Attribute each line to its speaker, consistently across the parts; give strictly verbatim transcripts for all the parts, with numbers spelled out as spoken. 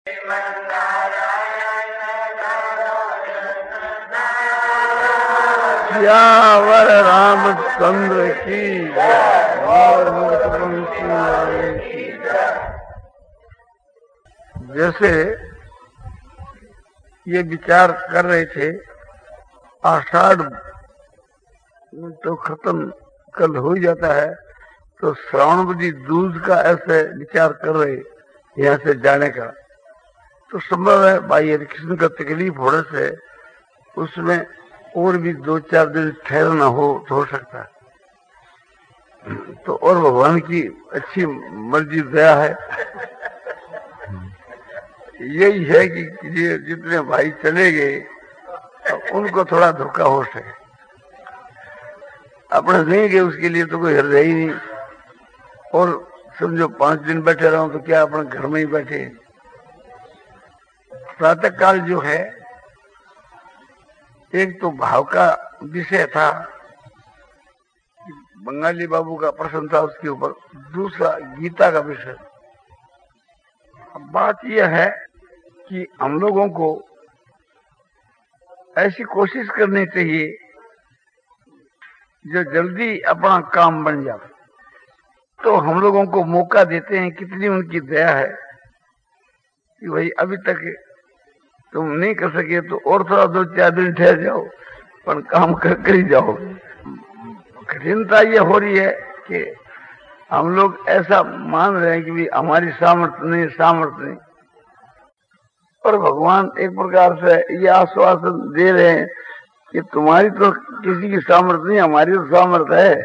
Speaker 1: सियावर रामचंद्र की और मुक्तवंशी वाले की। जैसे ये विचार कर रहे थे, आषाढ़ तो खत्म कल हो जाता है, तो श्रावणवती दूज का ऐसे विचार कर रहे यहाँ से जाने का। तो संभव है भाई हरि कृष्ण का तकलीफ होने से उसमें और भी दो चार दिन ठहरना हो तो हो सकता है। तो और भगवान की अच्छी मर्जी दया है, यही है कि ये जितने भाई चले गए उनको थोड़ा धोखा हो सके। अपने नहीं गए उसके लिए तो कोई हृदय ही नहीं। और समझो पांच दिन बैठे रहो तो क्या अपने घर में ही बैठे। प्रातः काल जो है एक तो भाव का विषय था, बंगाली बाबू का प्रश्न था उसके ऊपर, दूसरा गीता का विषय। अब बात यह है कि हम लोगों को ऐसी कोशिश करनी चाहिए जो जल्दी अपना काम बन जाए। तो हम लोगों को मौका देते हैं, कितनी उनकी दया है कि भाई अभी तक तुम नहीं कर सके तो और थोड़ा दो चार दिन ठहर जाओ, पर काम कर कर ही जाओ। कठिनता ये हो रही है कि हम लोग ऐसा मान रहे हैं कि भी हमारी सामर्थ्य नहीं सामर्थ्य नहीं, और भगवान एक प्रकार से ये आश्वासन दे रहे हैं कि तुम्हारी तो किसी की सामर्थ्य नहीं, हमारी तो सामर्थ्य है।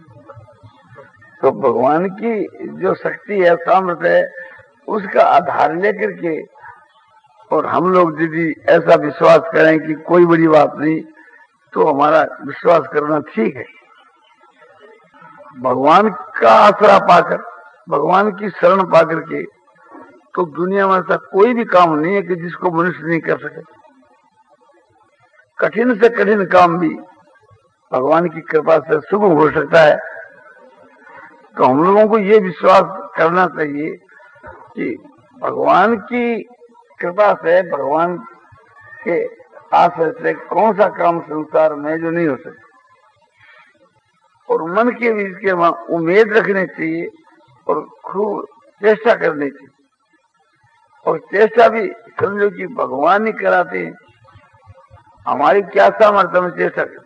Speaker 1: तो भगवान की जो शक्ति है सामर्थ्य है उसका आधार लेकर के, और हम लोग यदि ऐसा विश्वास करें कि कोई बड़ी बात नहीं, तो हमारा विश्वास करना ठीक है। भगवान का आसरा पाकर, भगवान की शरण पाकर के, तो दुनिया में ऐसा कोई भी काम नहीं है कि जिसको मनुष्य नहीं कर सके। कठिन से कठिन काम भी भगवान की कृपा से सुगम हो सकता है। तो हम लोगों को ये विश्वास करना चाहिए कि भगवान की कृपा से, भगवान के आश्रय से कौन सा काम संसार में जो नहीं हो सकता। और मन के बीच के वहां उम्मीद रखनी चाहिए और खूब चेष्टा करनी चाहिए। और चेष्टा भी समझो कि भगवान ही कराते हैं, हमारी क्या सामर्थ्य में चेष्टा करते।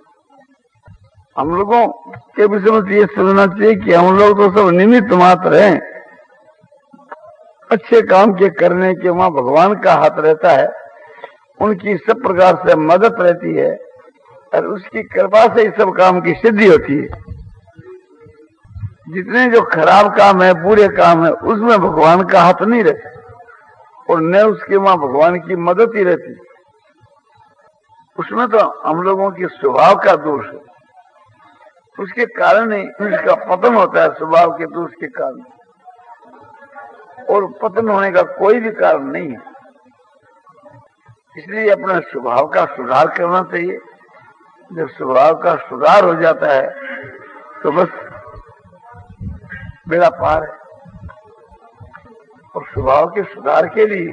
Speaker 1: हम लोगों के विषय में ये समझना चाहिए कि हम लोग तो सब निमित्त मात्र हैं। अच्छे काम के करने के वहां भगवान का हाथ रहता है, उनकी सब प्रकार से मदद रहती है, और उसकी कृपा से ही सब काम की सिद्धि होती है। जितने जो खराब काम है, बुरे काम है, उसमें भगवान का हाथ नहीं रहता, और न उसके वहां भगवान की मदद ही रहती। उसमें तो हम लोगों के स्वभाव का दोष है, उसके कारण ही उसका पतन होता है, स्वभाव के दोष के कारण। और पतन होने का कोई भी कारण नहीं है। इसलिए अपने स्वभाव का सुधार करना चाहिए। जब स्वभाव का सुधार हो जाता है तो बस बेड़ा पार है। और स्वभाव के सुधार के लिए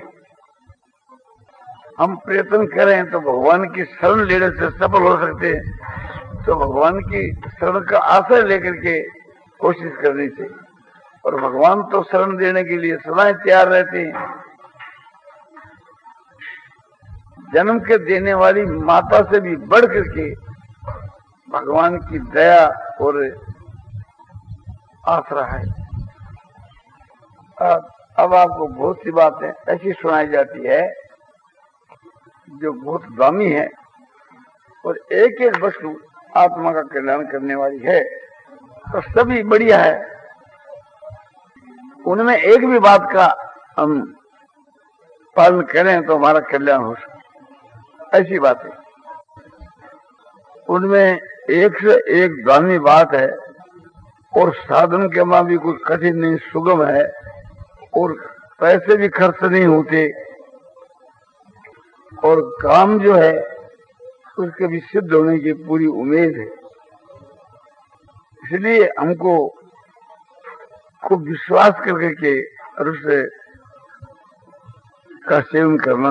Speaker 1: हम प्रयत्न करें तो भगवान की शरण लेने से सफल हो सकते हैं। तो भगवान की शरण का आश्रय लेकर के कोशिश करनी चाहिए। और भगवान तो शरण देने के लिए सदा तैयार रहते हैं। जन्म के देने वाली माता से भी बढ़ करके भगवान की दया और आसरा है। अब आपको बहुत सी बातें ऐसी सुनाई जाती है जो बहुत दामी है, और एक एक वस्तु आत्मा का कल्याण करने वाली है, तो सभी बढ़िया है। उनमें एक भी बात का हम पालन करें तो हमारा कल्याण हो सकता, ऐसी बात है। उनमें एक से एक दामी बात है, और साधन के मां भी कुछ कठिन नहीं, सुगम है, और पैसे भी खर्च नहीं होते, और काम जो है उसके भी सिद्ध होने की पूरी उम्मीद है। इसलिए हमको खूब विश्वास करके के और उससे का सेवन करना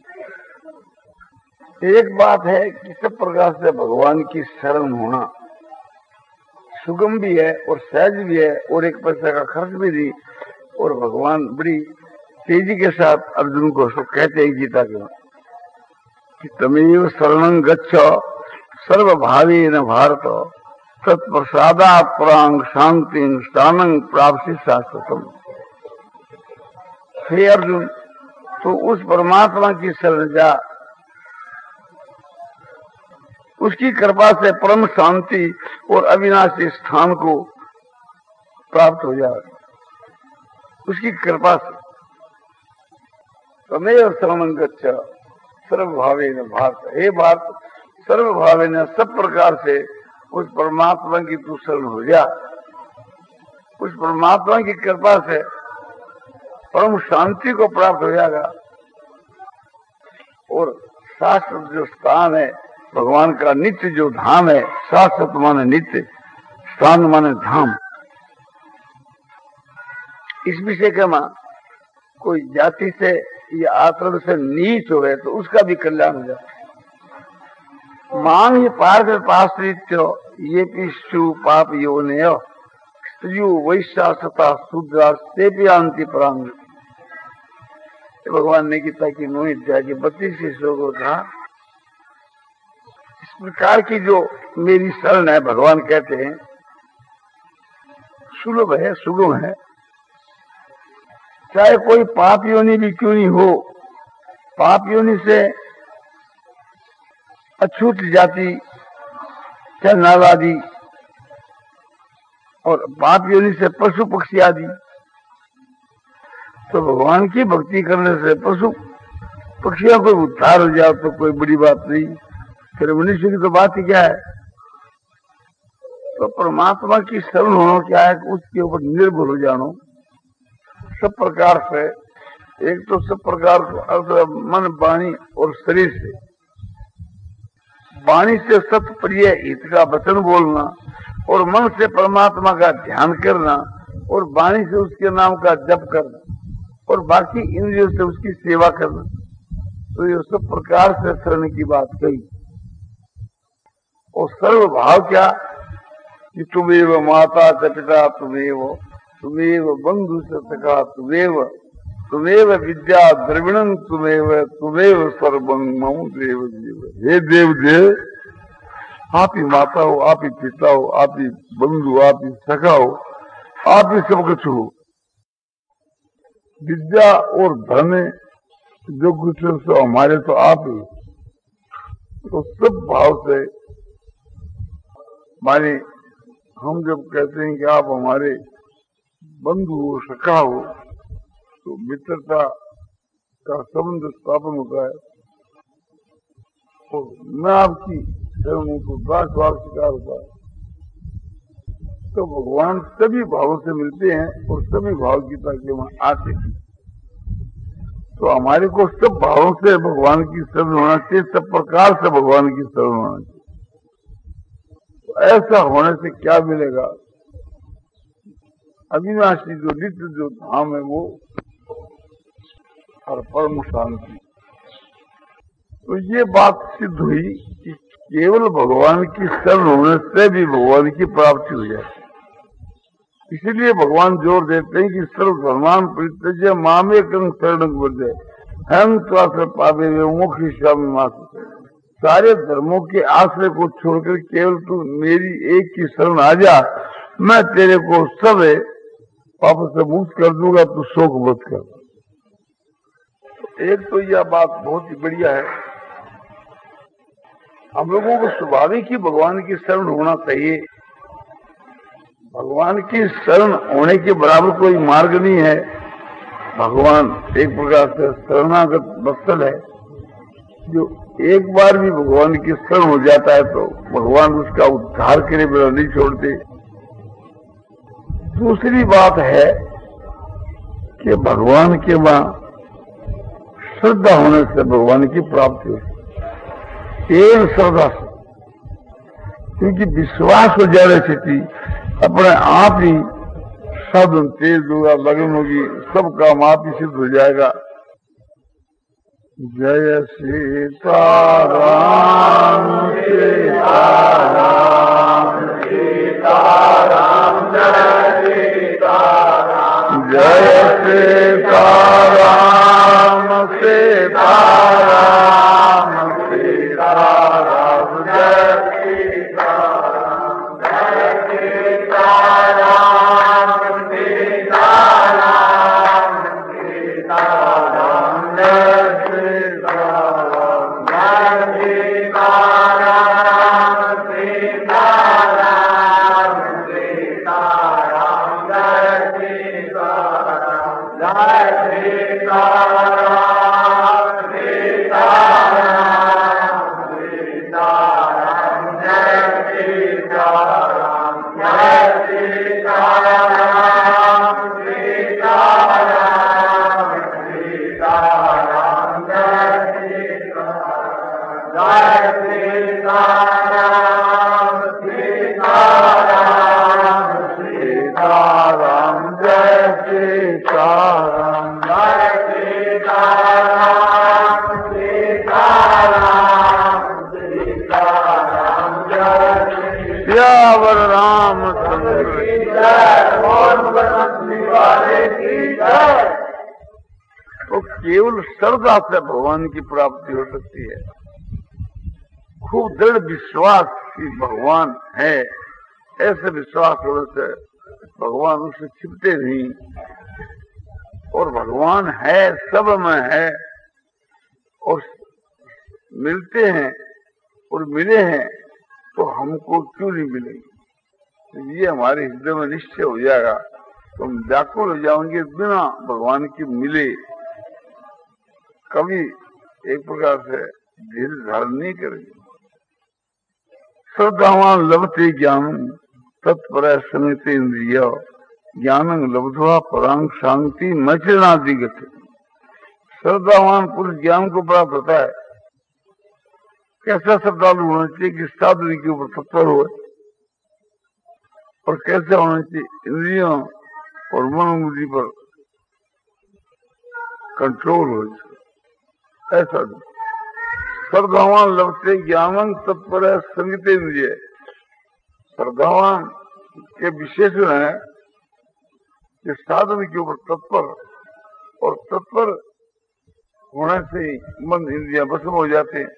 Speaker 1: चाहिए। एक बात है कि सब प्रकार से भगवान की शरण होना सुगम भी है और सहज भी है और एक पैसे का खर्च भी दी। और भगवान बड़ी तेजी के साथ अर्जुन को उसको कहते हैं गीता के कि तमेव शरणं गच्छ सर्वभावेन भारत तत्प्रसादात् परां शांतिं स्थानं प्राप्ति शाश्वतम। हे अर्जुन, तो उस परमात्मा की शरण जा, उसकी कृपा से परम शांति और अविनाशी स्थान को प्राप्त हो जाए, उसकी कृपा से। तमेव शरणं गच्छ सर्वभावेन भारत, हे भारत, सर्वभावेन सब प्रकार से उस परमात्मा की तू शरण हो जा। उस परमात्मा की कृपा से परम शांति को प्राप्त हो जाएगा। और शाश्वत जो स्थान है भगवान का, नित्य जो धाम है, शाश्वत माने नित्य, स्थान माने धाम। इस विषय के मां कोई जाति से या आचरण से नीच हो गए तो उसका भी कल्याण हो जाए। मांग पार्थ पाश्रित्य ये पिशु पाप योनय स्त्रियो वैश्या सता शूद्रा से भी अंति प्रांग। भगवान ने गीता की नौ अध्याय के बत्तीस श्लोकों का इस प्रकार की जो मेरी शरण है, भगवान कहते हैं सुलभ है, सुगम है। चाहे कोई पाप योनि भी क्यों नहीं हो, पाप योनि से अछूत जाति, चाहे नाग आदि, और पाप योनि से पशु पक्षी आदि, तो भगवान की भक्ति करने से पशु पक्षियों को उद्धार हो जाए तो कोई बड़ी बात नहीं। फिर मनुष्य की तो बात ही क्या है। तो परमात्मा की शरण होना क्या है, उसके ऊपर निर्भर हो जानो सब प्रकार से। एक तो सब प्रकार मन, वाणी और शरीर से। वाणी से सत्य प्रिय हित का वचन बोलना, और मन से परमात्मा का ध्यान करना, और वाणी से उसके नाम का जप करना, और बाकी इंद्रियों से उसकी सेवा करना। तो ये सब प्रकार से शरण की बात कही। और सर्व भाव क्या कि तुमेव माता च पिता, तुमेव तुमेव बंधु सखा, तुमेव तुमेव विद्या द्रविणं, तुमेव तुमेव सर्वं मम देव देव। हे देव देव, आप ही माता हो, आप ही पिता हो, आप ही बंधु, आप ही सखा हो, आप ही सब कुछ हो। विद्या और धन जो कुछ है सो हमारे तो आप ही। तो सब भाव से माने हम जब कहते हैं कि आप हमारे बंधु हो, सखा हो, तो मित्रता का संबंध स्थापन होता है। और मैं आपकी शरण हूं तो दास भाव स्वीकार होता है। तो भगवान सभी भावों से मिलते हैं और सभी भाव गीता के वहां आते हैं। तो हमारे को सब भावों से भगवान की शरण होना चाहिए, सब प्रकार से भगवान की शरण होना चाहिए। तो ऐसा होने से क्या मिलेगा? अविनाशी जो नित्य जो धाम है वो, और परम शांति। तो ये बात सिद्ध हुई कि केवल भगवान की शरण होने से भी भगवान की प्राप्ति हो जाए। इसीलिए भगवान जोर देते हैं कि सर्वधर्मान परित्यज्य मामेकं शरणं व्रज, हम त्वां पावे मोक्षयिष्यामि मा शुचः। सारे धर्मों के आश्रय को छोड़कर केवल तू मेरी एक की शरण आ जा, मैं तेरे को सब पाप से मुक्त कर दूंगा, तू शोक मत कर। एक तो यह बात बहुत ही बढ़िया है। हम लोगों को स्वाभाविक ही भगवान की शरण होना चाहिए। भगवान की शरण होने के बराबर कोई मार्ग नहीं है। भगवान एक प्रकार से शरणागत वत्सल है, जो एक बार भी भगवान की शरण हो जाता है तो भगवान उसका उद्धार करे बिना नहीं छोड़ते। दूसरी बात है कि भगवान के वहां श्रद्धा होने से भगवान की प्राप्ति होती है, केवल श्रद्धा से। क्योंकि विश्वास हो जाने से अपने आप ही साधन तेज होगा, लगन होगी, सब काम आप ही सिद्ध हो जाएगा। जय सीताराम सीताराम सीताराम जय सीताराम जय सीताराम सीताराम सीताराम जय सीताराम जय सीताराम सीताराम सीताराम जय तो केवल श्रद्धा से भगवान की प्राप्ति हो सकती है। खूब दृढ़ विश्वास कि भगवान है, ऐसे विश्वास होने से भगवान उससे छिपते नहीं, और भगवान है, सब में है, और मिलते हैं और मिले हैं तो हमको क्यों नहीं मिलेंगे। ये हमारे हृदय में निश्चय हो जाएगा तो हम व्याकुल हो जाएंगे बिना भगवान के मिले कभी एक प्रकार से धीरे धारण नहीं करेंगे। श्रद्धावान लभते ज्ञान तत्पर समित इंद्रिय ज्ञानं लब्ध्वा परांग शांति मचरणादिगत। श्रद्धावान पुरुष ज्ञान को प्राप्त होता है। कैसा श्रद्धालु होना चाहिए कि साधु के ऊपर तत्पर हो, और कैसे होना चाहिए इंद्रियों और मनोबुद्धि पर कंट्रोल हो। ऐसा श्रद्धावान लभते ज्ञानं तत्पर संगीत इंद्रिय। श्रद्धावान के विशेषण है कि साधन के ऊपर तत्पर, और तत्पर होने से मन इंद्रियां भस्म हो जाते हैं।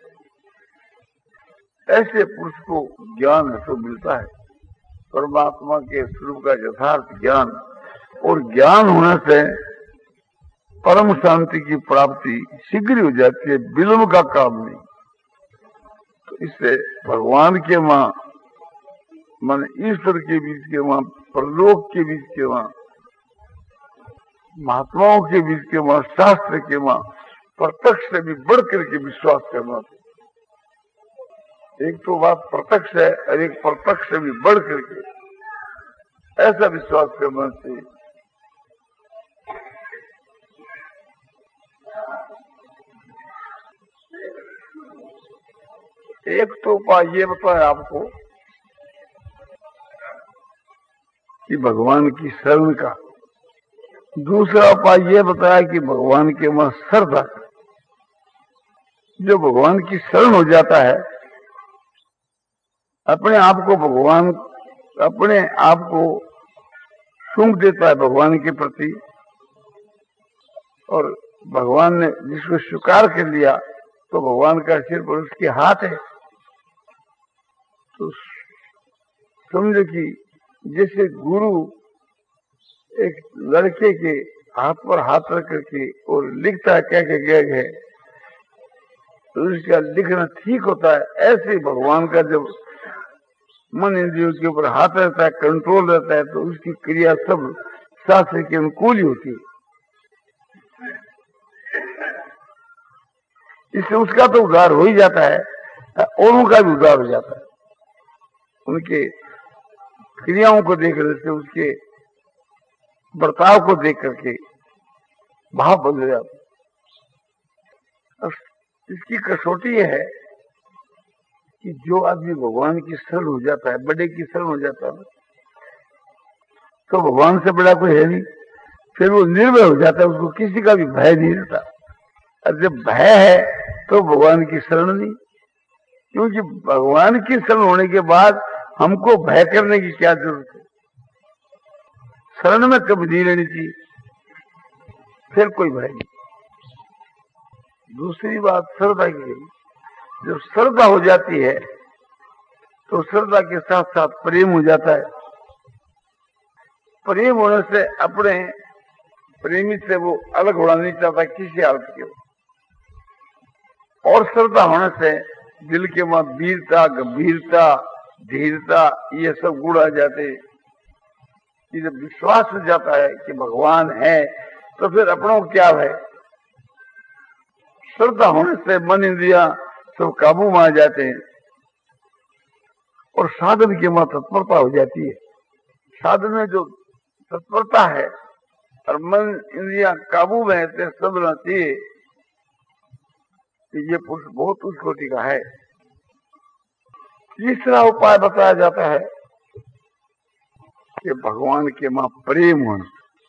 Speaker 1: ऐसे पुरुष को ज्ञान तो मिलता है, परमात्मा के स्वरूप का यथार्थ ज्ञान, और ज्ञान होने से परम शांति की प्राप्ति शीघ्र हो जाती है, विलंब का काम नहीं। तो इससे भगवान के वहां मन ईश्वर के बीच के वहां, परलोक के बीच के वहां, महात्माओं के बीच के वहां, शास्त्र के वहां प्रत्यक्ष से भी बढ़ करके विश्वास करना चाहिए। एक तो बात प्रत्यक्ष है और एक प्रत्यक्ष से भी बढ़ करके ऐसा विश्वास करना चाहिए। एक तो उपाय ये बताया आपको कि भगवान की शरण का, दूसरा उपाय ये बताया कि भगवान के वहां श्रद्धा। जो भगवान की शरण हो जाता है, अपने आप को भगवान अपने आप को सूंघ देता है भगवान के प्रति, और भगवान ने जिसको स्वीकार कर लिया तो भगवान का सिर पर उसके हाथ है। तो समझो कि जैसे गुरु एक लड़के के हाथ पर हाथ रख करके और लिखता है क्या क्या क्या है, तो उसका लिखना ठीक होता है। ऐसे ही भगवान का जब मन इंद्रियों के ऊपर हाथ रहता है, कंट्रोल रहता है, तो उसकी क्रिया सब शास्त्र के अनुकूल ही होती है। इससे उसका तो उद्धार हो ही जाता है, औरों का भी उद्धार हो जाता है। उनके क्रियाओं को देख रहे से, उसके बर्ताव को देख करके भाव बदल जाता है। इसकी कसौटी है कि जो आदमी भगवान की शरण हो जाता है, बड़े की शरण हो जाता है, तो भगवान से बड़ा कोई है नहीं। फिर वो निर्भय हो जाता है, उसको किसी का भी भय नहीं रहता। और जब भय है तो भगवान की शरण नहीं, क्योंकि भगवान की शरण होने के बाद हमको भय करने की क्या जरूरत है। शरण में कभी नहीं लेनी चाहिए, फिर कोई भय नहीं। दूसरी बात श्रद्धा की गई। जब श्रद्धा हो जाती है तो श्रद्धा के साथ साथ प्रेम हो जाता है। प्रेम होने से अपने प्रेमी से वो अलग होना नहीं चाहता किसी हालत के। और श्रद्धा होने से दिल के वहां वीरता, गंभीरता, धीरता, ये सब गुण आ जाते। जब विश्वास हो जाता है कि भगवान है तो फिर अपनों को क्या है। श्रद्धा होने से मन इंद्रिया सब काबू में आ जाते हैं और साधन की वहां तत्परता हो जाती है। साधन में जो तत्परता है और मन इंद्रिया काबू में है, समझना चाहिए कि ये पुरुष बहुत उच्च कोटि का है। तीसरा उपाय बताया जाता है कि भगवान के मां प्रेम होना।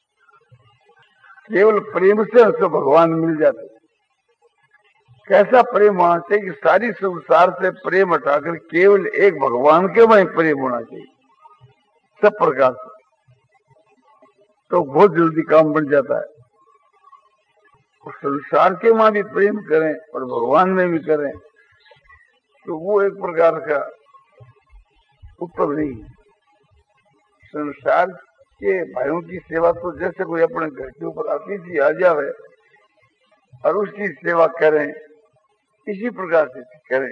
Speaker 1: केवल प्रेम से उसको भगवान मिल जाते। कैसा प्रेम होना चाहिए कि सारी संसार से प्रेम हटाकर केवल एक भगवान के में प्रेम होना चाहिए सब प्रकार से, तो बहुत जल्दी काम बन जाता है। और संसार के मां भी प्रेम करें और भगवान में भी करें तो वो एक प्रकार का उत्तर नहीं। संसार के भाइयों की सेवा तो जैसे कोई अपने घर के ऊपर अतिथि आ जावे और उसकी सेवा करें, इसी प्रकार से करें।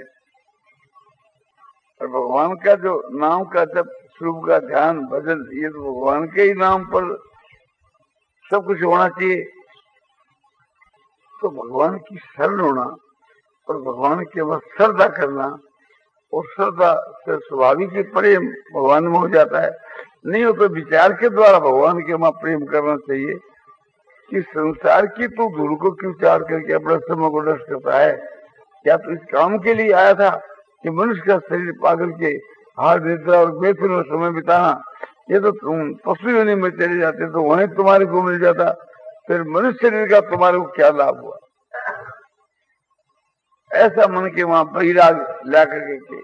Speaker 1: और भगवान का जो नाम का जब स्वरूप का ध्यान भजन, ये तो भगवान के ही नाम पर सब कुछ होना चाहिए। तो भगवान की शरण होना और भगवान के वह श्रद्धा करना, और श्रद्धा से स्वाभाविक ही प्रेम भगवान में हो जाता है। नहीं हो तो विचार के द्वारा भगवान के वहां प्रेम करना चाहिए कि संसार की तो धूल को क्यों चार करके अपने समय को नष्ट करता है। क्या तो इस काम के लिए आया था कि मनुष्य का शरीर पागल के हार निद्रा और बेफिक्र में समय बिताना। ये तो तुम पशु योनि में चले जाते तो वहीं तुम्हारे को मिल जाता, फिर मनुष्य शरीर का तुम्हारे को क्या लाभ हुआ। ऐसा मन के वहां वैराग ला करके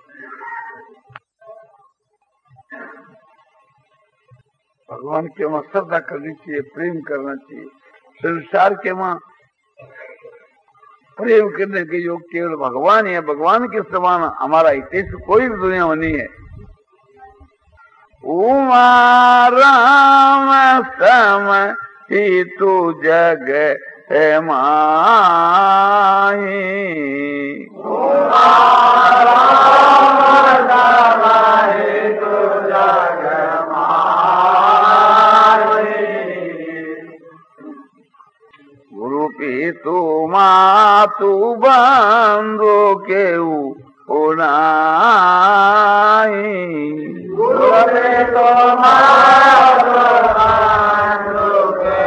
Speaker 1: भगवान के वहां श्रद्धा करनी चाहिए, प्रेम करना चाहिए। संसार के वहां प्रेम करने के योग केवल भगवान है। भगवान के समान हमारा हितेश कोई भी दुनिया में नहीं है। उमा राम सम ही तू जग है माही। उमा राम सम ही तू जग तू मातु बंधु के उनाई। तो मातु बंधु के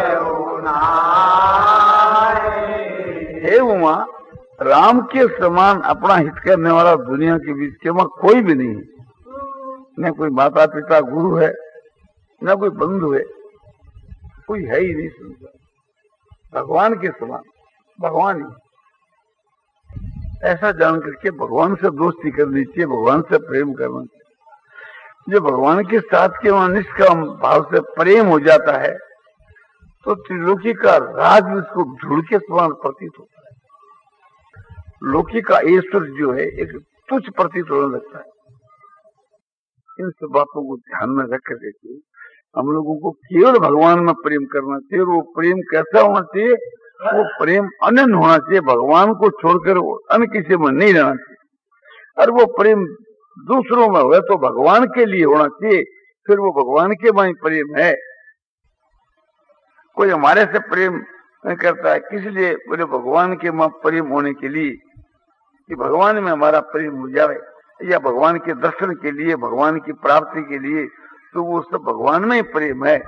Speaker 1: उनाई। हे उमा, राम के समान अपना हित करने वाला दुनिया के बीच के वहां कोई भी नहीं है। न कोई माता पिता गुरु है, न कोई बंधु है, कोई है ही नहीं संसार। भगवान के समान भगवान ही। ऐसा जान करके भगवान से दोस्ती करनी चाहिए, भगवान से प्रेम करना चाहिए। जो भगवान के साथ के वहां निष्काम भाव से प्रेम हो जाता है तो त्रिलोकी का राज उसको धूल के समान प्रतीत होता है। लोकी का ईश्वर जो है एक तुच्छ प्रतीत होने लगता है। इन सब बातों को ध्यान में रख करके हम लोगों को केवल भगवान में प्रेम करना चाहिए। वो प्रेम कैसा होना चाहिए? वो प्रेम अनन्य होना चाहिए। भगवान को छोड़कर अन्य किसी में नहीं रहना चाहिए। और वो प्रेम दूसरों में हो तो भगवान के लिए होना चाहिए, फिर वो भगवान के में प्रेम है। कोई हमारे से प्रेम करता है किस लिए? बोले भगवान के में प्रेम होने के लिए, कि भगवान में हमारा प्रेम हो जाए, या भगवान के दर्शन के लिए, भगवान की प्राप्ति के लिए, तो वो सब भगवान में ही प्रेम है।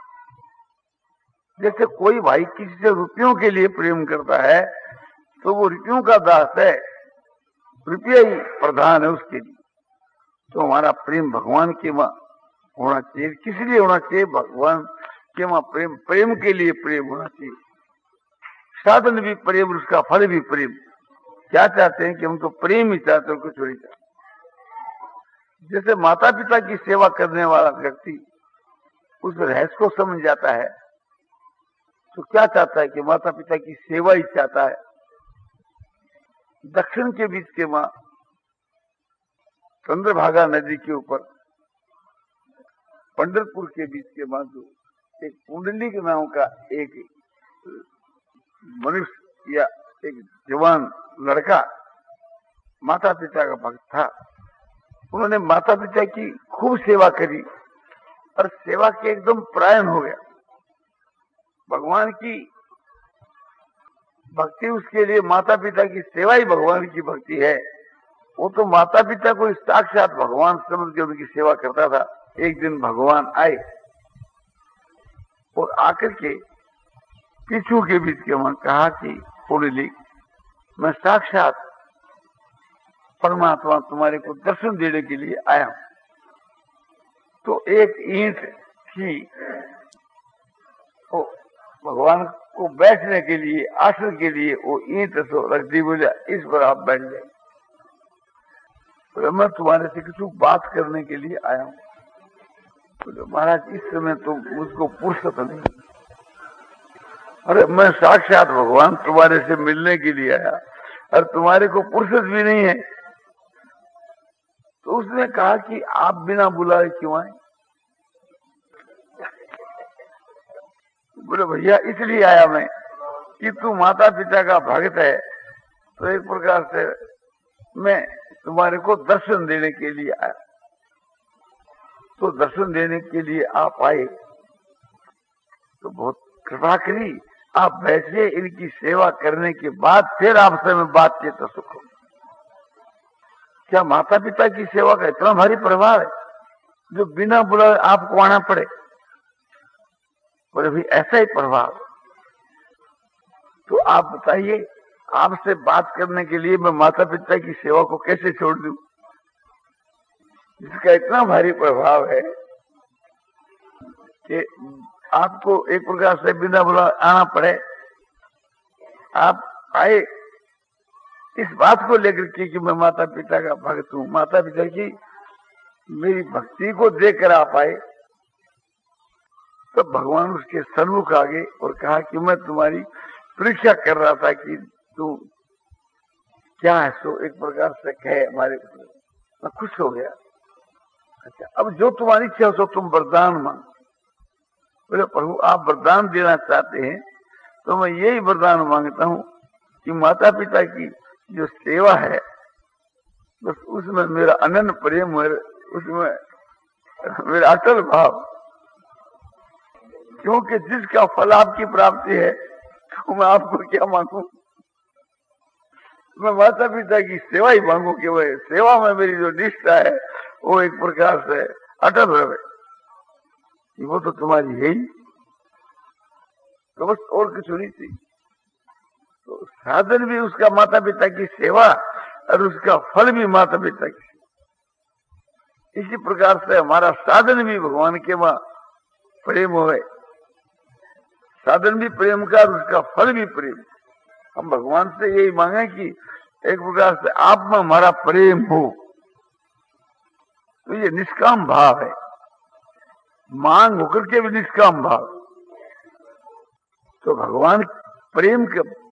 Speaker 1: जैसे कोई भाई किसी से रुपयों के लिए प्रेम करता है तो वो रुपयों का दास है, रुपया ही प्रधान है उसके लिए। तो हमारा प्रेम भगवान के वहां होना चाहिए। किस लिए होना चाहिए? भगवान के वहां प्रेम, प्रेम के लिए प्रेम होना चाहिए। साधन भी प्रेम, उसका फल भी प्रेम। क्या चाहते हैं कि हम तो प्रेम ही चाहते हैं, कुछ नहीं चाहते। जैसे माता पिता की सेवा करने वाला व्यक्ति उस रहस्य को समझ जाता है तो क्या चाहता है कि माता पिता की सेवा ही चाहता है। दक्षिण के बीच के मां चंद्रभागा नदी के ऊपर पंढरपुर के बीच के मां जो एक पुंडलिक नाम का एक मनुष्य या एक जवान लड़का माता पिता का भक्त था। उन्होंने माता पिता की खूब सेवा करी और सेवा के एकदम परायण हो गया। भगवान की भक्ति उसके लिए, माता पिता की सेवा ही भगवान की भक्ति है। वो तो माता पिता को साक्षात भगवान समझ के उनकी सेवा करता था। एक दिन भगवान आए और आकर के पीछू के बीच के मन कहा कि पुंडलिक, मैं साक्षात परमात्मा तुम्हारे को दर्शन देने के लिए आया। तो एक ईंट थी, वो भगवान को बैठने के लिए, आसन के लिए वो ईंट तो रख दी। बोला इस पर आप बैठ जाए। तो मैं तुम्हारे से कुछ बात करने के लिए आया हूँ। तो महाराज इस समय तो मुझको फुर्सत नहीं। अरे मैं साक्षात भगवान तुम्हारे से मिलने के लिए आया और तुम्हारे को फुर्सत भी नहीं है। तो उसने कहा कि आप बिना बुलाए क्यों आए? बोले भैया इसलिए आया मैं कि तू माता पिता का भक्त है, तो एक प्रकार से मैं तुम्हारे को दर्शन देने के लिए आया। तो दर्शन देने के लिए आप आए तो बहुत कृपा करी, आप बैठे। इनकी सेवा करने के बाद फिर आपसे मैं बातचीत तो सुख हो। क्या माता पिता की सेवा का इतना भारी प्रभाव है जो बिना बुलाए आपको आना पड़े? बोले भाई ऐसा ही प्रभाव। तो आप बताइए, आपसे बात करने के लिए मैं माता पिता की सेवा को कैसे छोड़ दूं, जिसका इतना भारी प्रभाव है कि आपको एक प्रकार से बिना बुलाए आना पड़े। आप आए इस बात को लेकर के कि मैं माता पिता का भक्त हूं, माता पिता की मेरी भक्ति को देखकर आप आए। तो भगवान उसके सन्मुख आ गए और कहा कि मैं तुम्हारी परीक्षा कर रहा था कि तू क्या है, सो एक प्रकार से कहे हमारे। मैं खुश हो गया। अच्छा, अब जो तुम्हारी इच्छा हो सो तुम वरदान मांग। बोले प्रभु आप वरदान देना चाहते हैं तो मैं यही वरदान मांगता हूं कि माता पिता की जो सेवा है बस उसमें मेरा अनन्य प्रेम है, उसमें मेरा अटल भाव। क्योंकि जिसका फल आपकी प्राप्ति है तो मैं आपको क्या मांगू? मैं माता पिता की सेवा ही मांगू कि वह सेवा में मेरी जो निष्ठा है वो एक प्रकार से अटल रहे। वो तो तुम्हारी है ही, तो बस और कुछ नहीं थी। तो साधन भी उसका माता पिता की सेवा और उसका फल भी माता पिता की। इसी प्रकार से हमारा साधन भी भगवान के वहां प्रेम होए, साधन भी प्रेम का और उसका फल भी प्रेम। हम भगवान से यही मांगे कि एक प्रकार से आप में हमारा प्रेम हो। तो ये निष्काम भाव है, मांग होकर के भी निष्काम भाव। तो भगवान प्रेम के